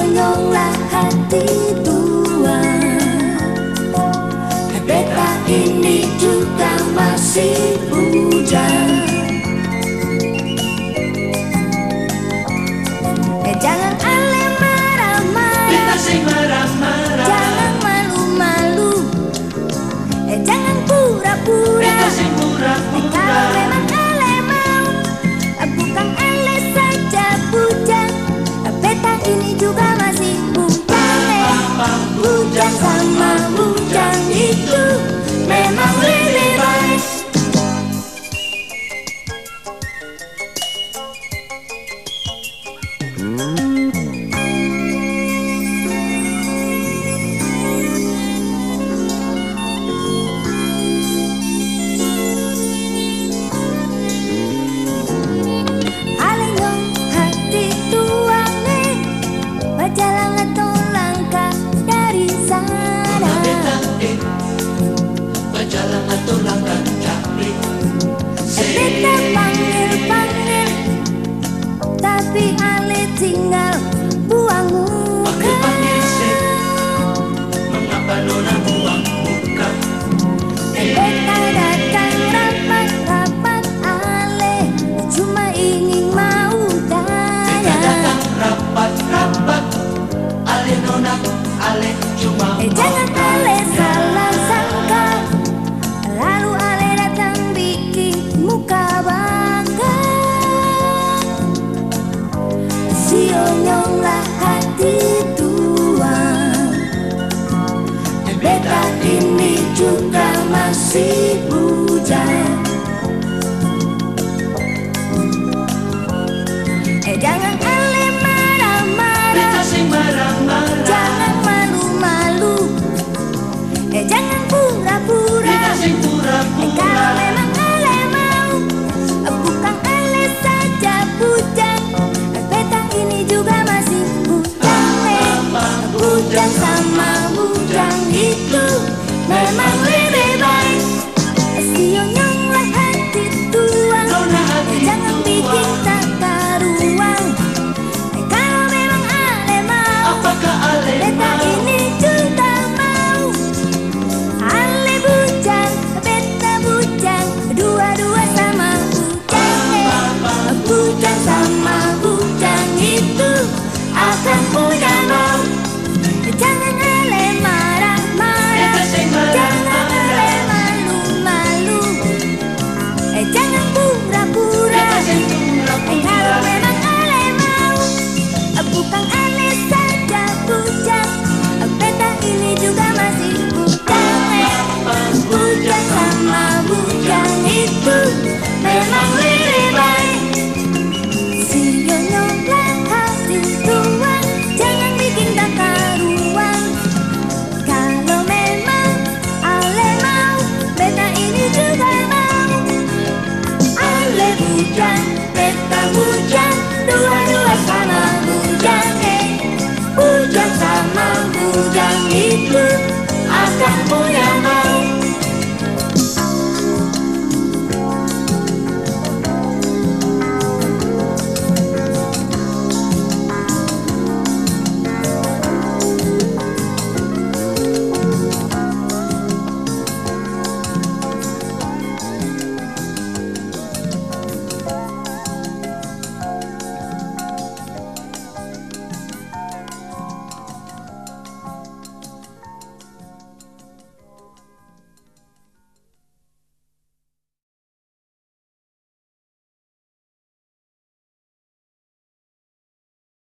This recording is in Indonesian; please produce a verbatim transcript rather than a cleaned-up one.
Sionyonglah hati tua. Beta ini juga masih bujang. Eh jangan ale marah-marah, Beta sing marah-marah. jangan malu-malu. Eh jangan pura-pura, Beta sing kalau pura-pura. memang ale mau, bukan ale saja bujang. Beta ini juga masih bujang. Eh, bujang sama bujang itu memang lebih baik. Alengong hati tua nih, berjalan atau langkah dari sana. Beta eh, berjalan atau langkah cari. Beta panggil-panggil, tapi ale tinggal buang muka. Panggil-panggil se, mengapa nona buang muka? Beta datang rapat-rapat ale, cuma ingin mau Beta tanya. datang rapat-rapat. Ale nona, ale cuma Eh jangan ale salah sangka, lalu ale datang bikin muka bangga. Sionyonglah hati tua. Beta ini juga masih bujang. Eh jangan ale marah-marah, Beta sing marah-marah. jangan malu-malu. Eh jangan pura-pura, Beta sing eh kalau pura-pura. memang ale mau, bukan ale saja bujang. Beta ini juga masih bujang. Eh, bujang sama bujang itu memang lebih baik. Sionyonglah hati tua, Nona hati jangan tua. bikin tak karuang. Eh, kalau memang ale mau, Apakah ale beta mau? ini juga mau. Ale bujang, beta bujang, dua-dua sama bujang. Eh, bujang sama bujang itu akan punya mau. Jangan ale marah-marah, Beta sing jangan ale marah-marah. malu-malu. Eh jangan pura-pura, Beta sing eh kalau pura-pura. memang ale mau, bukan ale saja bujang. Beta ini juga masih bujang. Eh, bujang sama bujang itu memang lebih baik. Sionyonglah hati tua, jangan bikin tak karuang. Kalau memang ale mau, beta ini juga mau. Ale bujang, beta bujang, dua-dua sama bujang. Eh, bujang sama bujang itu akan punya mau.